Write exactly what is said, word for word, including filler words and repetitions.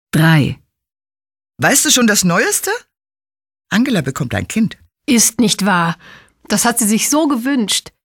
drei. Weißt du schon das Neueste? Angela bekommt ein Kind. Ist nicht wahr. Das hat sie sich so gewünscht.